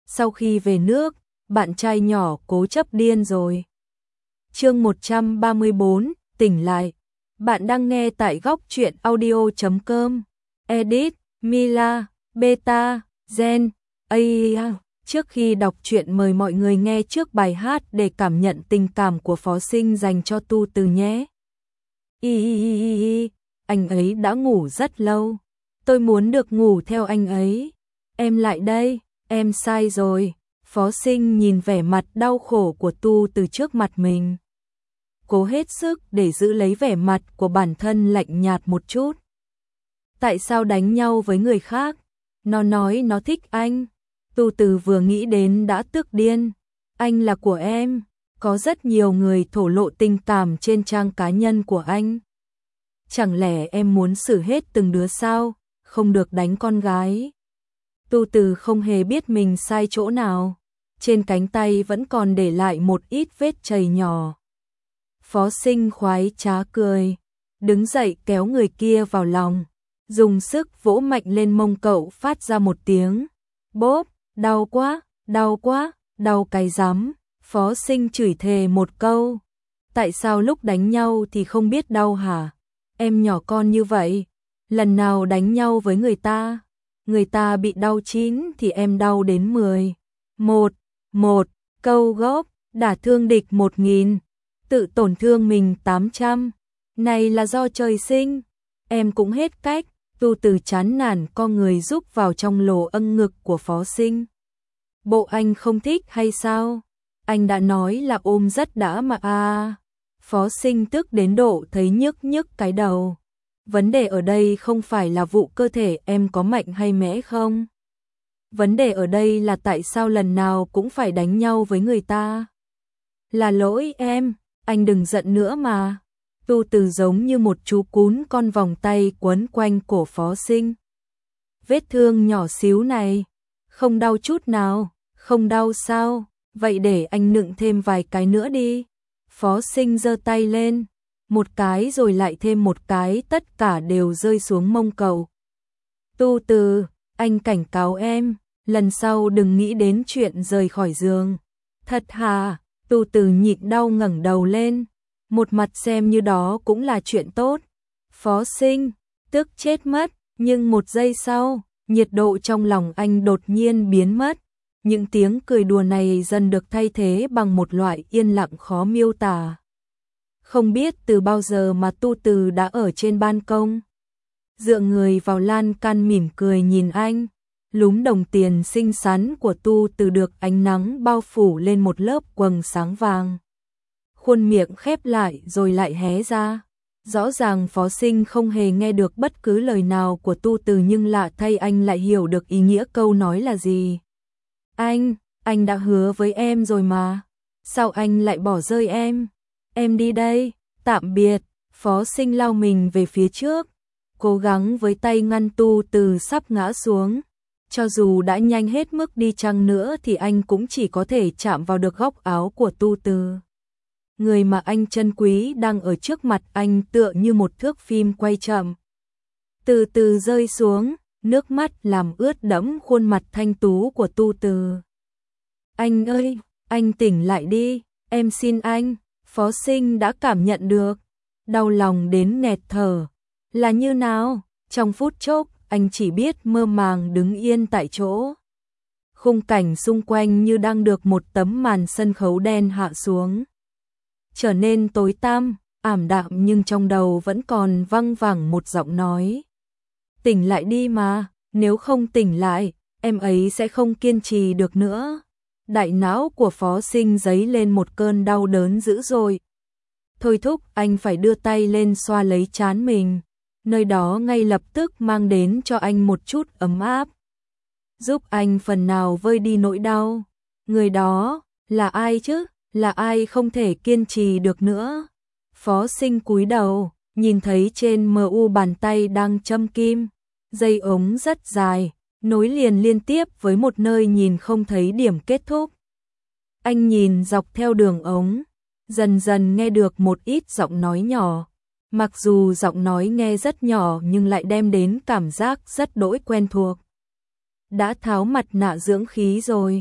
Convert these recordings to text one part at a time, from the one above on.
sau khi về nước, bạn trai nhỏ cố chấp điên rồi. Chương 134, tỉnh lại. Bạn đang nghe tại góc truyện audio.com. Edit, Mila, Beta, Gen, AI. Trước khi đọc truyện mời mọi người nghe trước bài hát để cảm nhận tình cảm của Phó Sinh dành cho Tu Từ nhé. Anh ấy đã ngủ rất lâu. Tôi muốn được ngủ theo anh ấy. Em lại đây, em sai rồi. Phó Sinh nhìn vẻ mặt đau khổ của Tu Từ trước mặt mình. Cố hết sức để giữ lấy vẻ mặt của bản thân lạnh nhạt một chút. Tại sao đánh nhau với người khác? Nó nói nó thích anh. Tu Từ vừa nghĩ đến đã tức điên. Anh là của em. Có rất nhiều người thổ lộ tình cảm trên trang cá nhân của anh. Chẳng lẽ em muốn xử hết từng đứa sao? Không được đánh con gái. Tu Từ không hề biết mình sai chỗ nào. Trên cánh tay vẫn còn để lại một ít vết chày nhỏ. Phó Sinh khoái trá cười. Đứng dậy kéo người kia vào lòng. Dùng sức vỗ mạnh lên mông cậu phát ra một tiếng. Bốp, đau quá, đau quá, đau cái rắm. Phó Sinh chửi thề một câu. Tại sao lúc đánh nhau thì không biết đau hả? Em nhỏ con như vậy. Lần nào đánh nhau với người ta bị đau 9 thì em đau đến 10. Một câu gốc, đả thương địch 1000, tự tổn thương mình 800. Này là do trời sinh. Em cũng hết cách. Tu Từ chán nản co người rúc vào trong lỗ âng ngực của Phó Sinh. Bộ anh không thích hay sao? Anh đã nói là ôm rất đã mà à. Phó Sinh tức đến độ thấy nhức nhức cái đầu. Vấn đề ở đây không phải là vụ cơ thể em có mạnh hay mẽ không. Vấn đề ở đây là tại sao lần nào cũng phải đánh nhau với người ta. Là lỗi em, anh đừng giận nữa mà. Tu Từ giống như một chú cún con vòng tay quấn quanh cổ Phó Sinh. Vết thương nhỏ xíu này, không đau chút nào, không đau sao, vậy để anh nựng thêm vài cái nữa đi. Phó Sinh giơ tay lên, một cái rồi lại thêm một cái, tất cả đều rơi xuống mông cậu. Tu Từ, anh cảnh cáo em, lần sau đừng nghĩ đến chuyện rời khỏi giường. Thật hả? Tu Từ nhịn đau ngẩng đầu lên, một mặt xem như đó cũng là chuyện tốt. Phó Sinh, tức chết mất, nhưng một giây sau, nhiệt độ trong lòng anh đột nhiên biến mất. Những tiếng cười đùa này dần được thay thế bằng một loại yên lặng khó miêu tả. Không biết từ bao giờ mà Tu Từ đã ở trên ban công. Dựa người vào lan can mỉm cười nhìn anh. Lúm đồng tiền xinh xắn của Tu Từ được ánh nắng bao phủ lên một lớp quầng sáng vàng. Khuôn miệng khép lại rồi lại hé ra. Rõ ràng Phó Sinh không hề nghe được bất cứ lời nào của Tu Từ, nhưng lạ thay anh lại hiểu được ý nghĩa câu nói là gì. Anh đã hứa với em rồi mà. Sao anh lại bỏ rơi em? Em đi đây, tạm biệt. Phó Sinh lao mình về phía trước, cố gắng với tay ngăn Tu Từ sắp ngã xuống. Cho dù đã nhanh hết mức đi chăng nữa thì anh cũng chỉ có thể chạm vào được góc áo của Tu Từ. Người mà anh trân quý đang ở trước mặt anh tựa như một thước phim quay chậm. Từ từ rơi xuống, nước mắt làm ướt đẫm khuôn mặt thanh tú của Tu Từ. Anh ơi, anh tỉnh lại đi, em xin anh. Phó Sinh đã cảm nhận được, đau lòng đến nghẹt thở. Là như nào? Trong phút chốc, anh chỉ biết mơ màng đứng yên tại chỗ. Khung cảnh xung quanh như đang được một tấm màn sân khấu đen hạ xuống. Trở nên tối tăm, ảm đạm, nhưng trong đầu vẫn còn văng vẳng một giọng nói. Tỉnh lại đi mà, nếu không tỉnh lại, em ấy sẽ không kiên trì được nữa. Đại não của Phó Sinh dấy lên một cơn đau đớn dữ dội. Thôi thúc anh phải đưa tay lên xoa lấy trán mình. Nơi đó ngay lập tức mang đến cho anh một chút ấm áp, giúp anh phần nào vơi đi nỗi đau. Người đó là ai chứ? Là ai không thể kiên trì được nữa? Phó Sinh cúi đầu, nhìn thấy trên mu bàn tay đang châm kim, dây ống rất dài, nối liền liên tiếp với một nơi nhìn không thấy điểm kết thúc. Anh nhìn dọc theo đường ống, dần dần nghe được một ít giọng nói nhỏ. Mặc dù giọng nói nghe rất nhỏ nhưng lại đem đến cảm giác rất đỗi quen thuộc. Đã tháo mặt nạ dưỡng khí rồi,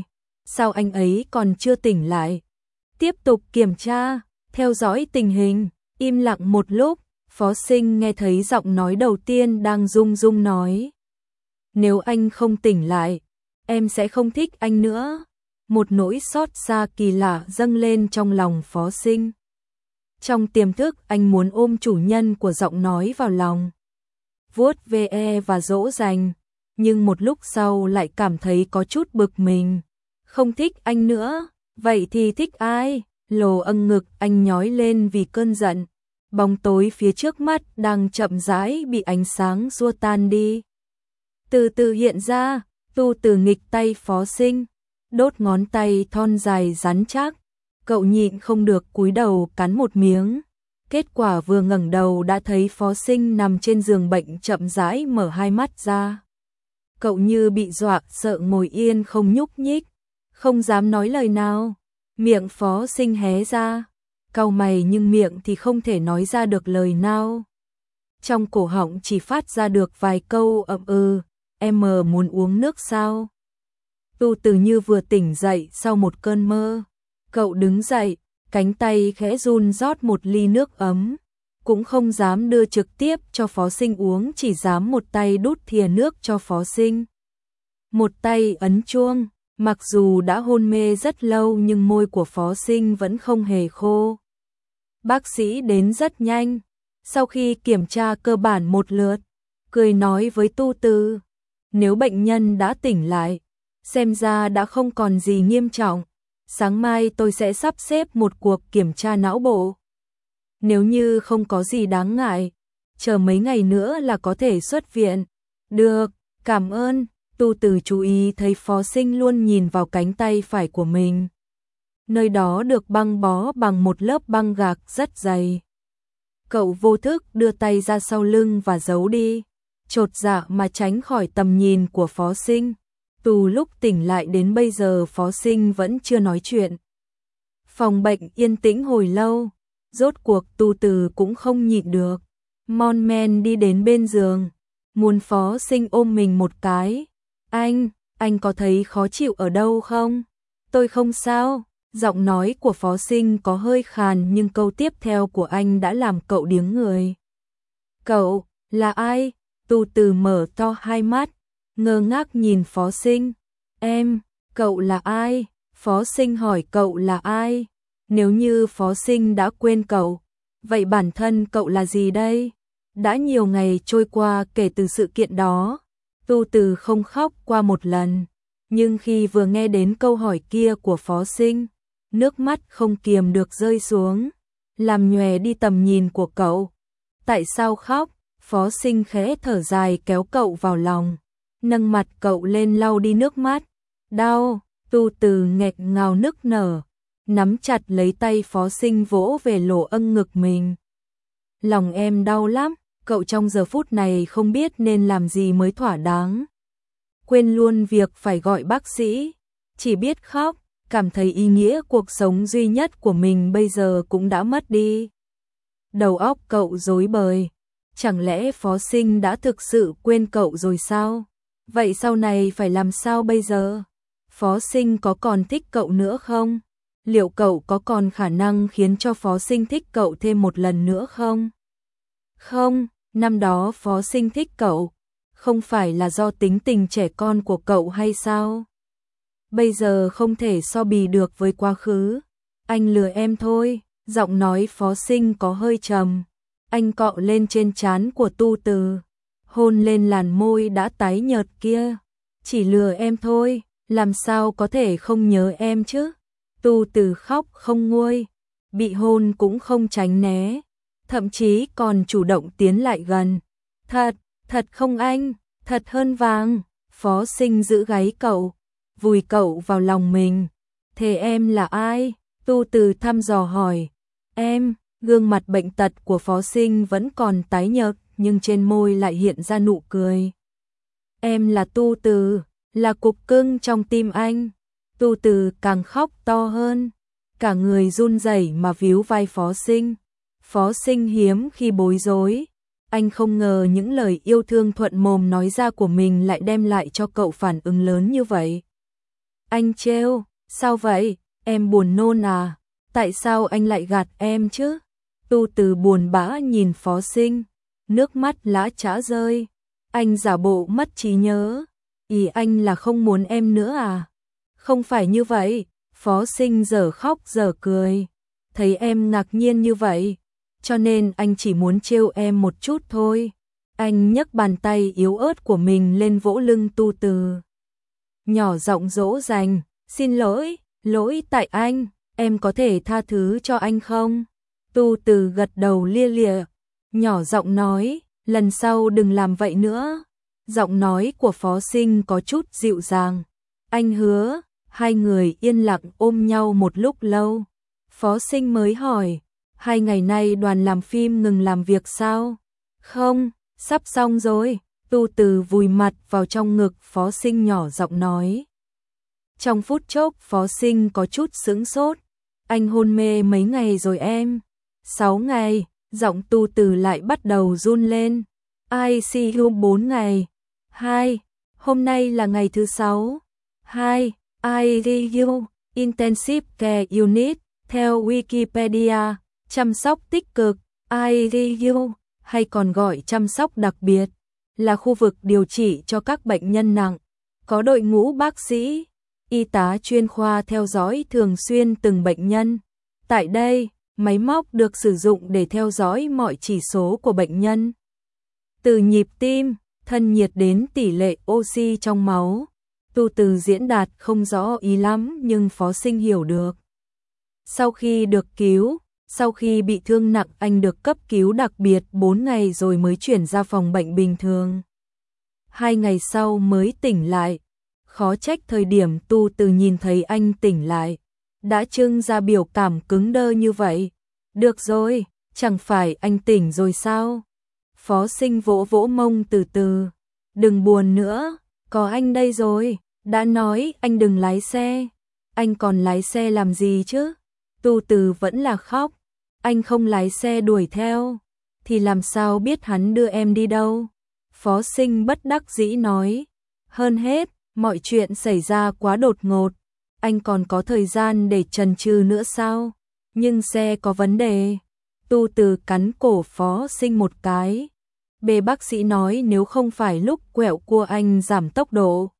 sao anh ấy còn chưa tỉnh lại? Tiếp tục kiểm tra, theo dõi tình hình, im lặng một lúc, Phó Sinh nghe thấy giọng nói đầu tiên đang rung rung nói. Nếu anh không tỉnh lại, em sẽ không thích anh nữa. Một nỗi xót xa kỳ lạ dâng lên trong lòng Phó Sinh. Trong tiềm thức anh muốn ôm chủ nhân của giọng nói vào lòng, vuốt ve và dỗ dành, nhưng một lúc sau lại cảm thấy có chút bực mình. Không thích anh nữa, vậy thì thích ai? Lồ âng ngực anh nhói lên vì cơn giận. Bóng tối phía trước mắt đang chậm rãi bị ánh sáng xua tan đi. Từ từ hiện ra, Tu Từ nghịch tay Phó Sinh, đốt ngón tay thon dài rắn chắc. Cậu nhịn không được cúi đầu cắn một miếng. Kết quả vừa ngẩng đầu đã thấy Phó Sinh nằm trên giường bệnh chậm rãi mở hai mắt ra. Cậu như bị dọa sợ ngồi yên không nhúc nhích, không dám nói lời nào. Miệng Phó Sinh hé ra, cau mày nhưng miệng thì không thể nói ra được lời nào. Trong cổ họng chỉ phát ra được vài câu ậm ừ, em muốn uống nước sao? Tu Từ như vừa tỉnh dậy sau một cơn mơ. Cậu đứng dậy, cánh tay khẽ run rót một ly nước ấm. Cũng không dám đưa trực tiếp cho Phó Sinh uống, chỉ dám một tay đút thìa nước cho Phó Sinh. Một tay ấn chuông, mặc dù đã hôn mê rất lâu nhưng môi của Phó Sinh vẫn không hề khô. Bác sĩ đến rất nhanh, sau khi kiểm tra cơ bản một lượt, cười nói với Tu Từ, nếu bệnh nhân đã tỉnh lại, xem ra đã không còn gì nghiêm trọng. Sáng mai tôi sẽ sắp xếp một cuộc kiểm tra não bộ. Nếu như không có gì đáng ngại, chờ mấy ngày nữa là có thể xuất viện. Được, cảm ơn. Tu Từ chú ý thấy Phó Sinh luôn nhìn vào cánh tay phải của mình. Nơi đó được băng bó bằng một lớp băng gạc rất dày. Cậu vô thức đưa tay ra sau lưng và giấu đi, chột dạ mà tránh khỏi tầm nhìn của Phó Sinh. Từ lúc tỉnh lại đến bây giờ Phó Sinh vẫn chưa nói chuyện. Phòng bệnh yên tĩnh hồi lâu, rốt cuộc Tu Từ cũng không nhịn được. Mon men đi đến bên giường, muốn Phó Sinh ôm mình một cái. Anh có thấy khó chịu ở đâu không? Tôi không sao. Giọng nói của Phó Sinh có hơi khàn nhưng câu tiếp theo của anh đã làm cậu điếng người. Cậu, là ai? Tu Từ mở to hai mắt, ngơ ngác nhìn Phó Sinh. Cậu là ai? Phó Sinh hỏi cậu là ai? Nếu như Phó Sinh đã quên cậu, vậy bản thân cậu là gì đây? Đã nhiều ngày trôi qua kể từ sự kiện đó, Tu Từ không khóc qua một lần, nhưng khi vừa nghe đến câu hỏi kia của Phó Sinh, nước mắt không kiềm được rơi xuống, làm nhòe đi tầm nhìn của cậu. Tại sao khóc? Phó Sinh khẽ thở dài kéo cậu vào lòng, nâng mặt cậu lên lau đi nước mắt. Đau. Tu Từ nghẹn ngào nức nở, nắm chặt lấy tay Phó Sinh vỗ về lỗ âng ngực mình. Lòng em đau lắm, cậu trong giờ phút này không biết nên làm gì mới thỏa đáng. Quên luôn việc phải gọi bác sĩ, chỉ biết khóc, cảm thấy ý nghĩa cuộc sống duy nhất của mình bây giờ cũng đã mất đi. Đầu óc cậu rối bời, chẳng lẽ Phó Sinh đã thực sự quên cậu rồi sao? Vậy sau này phải làm sao bây giờ? Phó Sinh có còn thích cậu nữa không? Liệu cậu có còn khả năng khiến cho Phó Sinh thích cậu thêm một lần nữa không? Không, năm đó Phó Sinh thích cậu, không phải là do tính tình trẻ con của cậu hay sao? Bây giờ không thể so bì được với quá khứ. Anh lừa em thôi. Giọng nói Phó Sinh có hơi trầm. Anh cọ lên trên trán của Tu Từ, hôn lên làn môi đã tái nhợt kia. Chỉ lừa em thôi, làm sao có thể không nhớ em chứ? Tu Từ khóc không nguôi, bị hôn cũng không tránh né, thậm chí còn chủ động tiến lại gần. Thật không anh, thật hơn vàng. Phó Sinh giữ gáy cậu, vùi cậu vào lòng mình. Thế em là ai? Tu Từ thăm dò hỏi. Gương mặt bệnh tật của Phó Sinh vẫn còn tái nhợt nhưng trên môi lại hiện ra nụ cười. Em là Tu Từ, là cục cưng trong tim anh. Tu Từ càng khóc to hơn, cả người run rẩy mà víu vai Phó Sinh. Phó Sinh hiếm khi bối rối, anh không ngờ những lời yêu thương thuận mồm nói ra của mình lại đem lại cho cậu phản ứng lớn như vậy. Anh trêu, Sao vậy, em buồn nôn à? Tại sao anh lại gạt em chứ? Tu Từ buồn bã nhìn Phó Sinh, nước mắt lã chã rơi. Anh giả bộ mất trí nhớ. Ý anh là không muốn em nữa à? Không phải như vậy. Phó Sinh dở khóc dở cười. Thấy em ngạc nhiên như vậy, cho nên anh chỉ muốn trêu em một chút thôi. Anh nhấc bàn tay yếu ớt của mình lên vỗ lưng Tu Từ, nhỏ giọng dỗ dành, xin lỗi, lỗi tại anh, em có thể tha thứ cho anh không? Tu Từ gật đầu lia lịa, nhỏ giọng nói, lần sau đừng làm vậy nữa. Giọng nói của Phó Sinh có chút dịu dàng. Anh hứa. Hai người yên lặng ôm nhau một lúc lâu. Phó Sinh mới hỏi, 2 ngày nay đoàn làm phim ngừng làm việc sao? Không, sắp xong rồi. Tu Từ vùi mặt vào trong ngực Phó Sinh nhỏ giọng nói. Trong phút chốc Phó Sinh có chút sững sốt. Anh hôn mê mấy ngày rồi em? 6 ngày, giọng Tu Từ lại bắt đầu run lên. ICU 4 ngày. 2, hôm nay là ngày thứ 6. 2, ICU, Intensive Care Unit, theo Wikipedia, chăm sóc tích cực, ICU, hay còn gọi chăm sóc đặc biệt, là khu vực điều trị cho các bệnh nhân nặng, có đội ngũ bác sĩ, y tá chuyên khoa theo dõi thường xuyên từng bệnh nhân. Tại đây, máy móc được sử dụng để theo dõi mọi chỉ số của bệnh nhân, từ nhịp tim, thân nhiệt đến tỷ lệ oxy trong máu. Tu Từ diễn đạt không rõ ý lắm nhưng Phó Sinh hiểu được. Sau khi được cứu, sau khi bị thương nặng anh được cấp cứu đặc biệt 4 ngày rồi mới chuyển ra phòng bệnh bình thường. 2 ngày sau mới tỉnh lại. Khó trách thời điểm Tu Từ nhìn thấy anh tỉnh lại, đã trưng ra biểu cảm cứng đơ như vậy. Được rồi, chẳng phải anh tỉnh rồi sao? Phó Sinh vỗ vỗ mông Từ Từ. Đừng buồn nữa, có anh đây rồi. Đã nói anh đừng lái xe. Anh còn lái xe làm gì chứ? Tu Từ vẫn là khóc. Anh không lái xe đuổi theo, thì làm sao biết hắn đưa em đi đâu? Phó Sinh bất đắc dĩ nói. Hơn hết, mọi chuyện xảy ra quá đột ngột. Anh còn có thời gian để chần chừ nữa sao? Nhưng xe có vấn đề. Tu Từ cắn cổ Phó Sinh một cái. Bác sĩ nói nếu không phải lúc quẹo cua anh giảm tốc độ,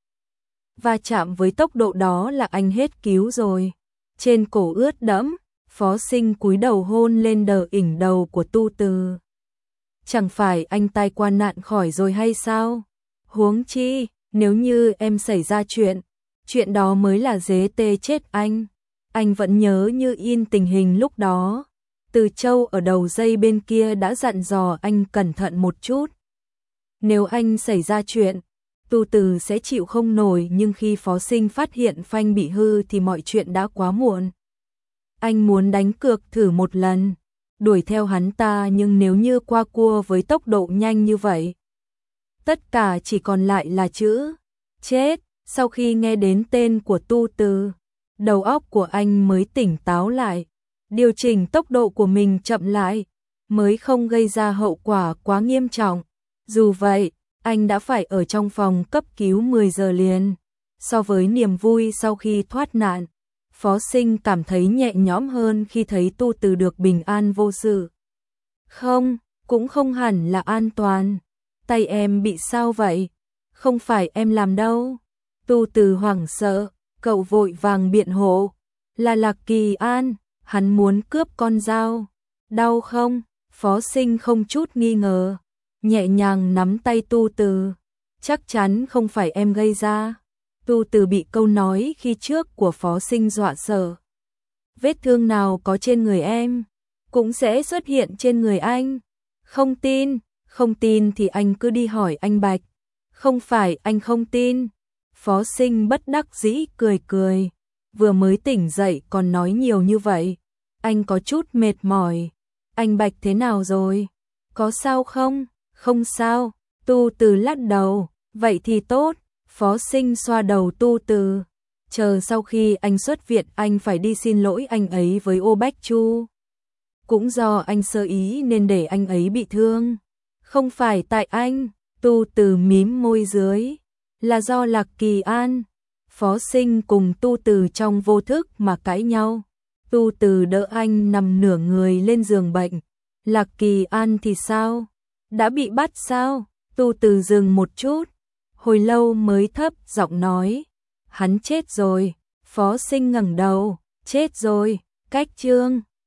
và chạm với tốc độ đó là anh hết cứu rồi. Trên cổ ướt đẫm, Phó Sinh cúi đầu hôn lên đờ ỉnh đầu của Tu Từ. Chẳng phải anh tai qua nạn khỏi rồi hay sao? Huống chi, nếu như em xảy ra chuyện đó mới là dế tê chết anh. Anh vẫn nhớ như in tình hình lúc đó. Từ Châu ở đầu dây bên kia đã dặn dò anh cẩn thận một chút. Nếu anh xảy ra chuyện, Tu Từ sẽ chịu không nổi, nhưng khi Phó Sinh phát hiện phanh bị hư thì mọi chuyện đã quá muộn. Anh muốn đánh cược thử một lần, đuổi theo hắn ta, nhưng nếu như qua cua với tốc độ nhanh như vậy, tất cả chỉ còn lại là chữ chết. Sau khi nghe đến tên của Tu Từ, đầu óc của anh mới tỉnh táo lại, điều chỉnh tốc độ của mình chậm lại, mới không gây ra hậu quả quá nghiêm trọng. Dù vậy, anh đã phải ở trong phòng cấp cứu 10 giờ liền. So với niềm vui sau khi thoát nạn, Phó Sinh cảm thấy nhẹ nhõm hơn khi thấy Tu Từ được bình an vô sự. Không, cũng không hẳn là an toàn. Tay em bị sao vậy? Không phải em làm đâu. Tu Từ hoảng sợ, cậu vội vàng biện hộ. Là Lạc Kỳ An, hắn muốn cướp con dao. Đau không? Phó Sinh không chút nghi ngờ, nhẹ nhàng nắm tay Tu Từ. Chắc chắn không phải em gây ra. Tu Từ bị câu nói khi trước của Phó Sinh dọa sợ. Vết thương nào có trên người em, cũng sẽ xuất hiện trên người anh. Không tin thì anh cứ đi hỏi anh Bạch. Không phải anh không tin. Phó Sinh bất đắc dĩ cười cười. Vừa mới tỉnh dậy còn nói nhiều như vậy. Anh có chút mệt mỏi. Anh Bạch thế nào rồi? Có sao không? Không sao. Tu Từ lắc đầu. Vậy thì tốt. Phó Sinh xoa đầu Tu Từ. Chờ sau khi anh xuất viện anh phải đi xin lỗi anh ấy với Ô Bách Chu. Cũng do anh sơ ý nên để anh ấy bị thương. Không phải tại anh. Tu Từ mím môi dưới. Là do Lạc Kỳ An. Phó Sinh cùng Tu Từ trong vô thức mà cãi nhau. Tu Từ đỡ anh nằm nửa người lên giường bệnh. Lạc Kỳ An thì sao? Đã bị bắt sao? Tu Từ dừng một chút, hồi lâu mới thấp giọng nói, hắn chết rồi. Phó Sinh ngẩng đầu, chết rồi, cách chương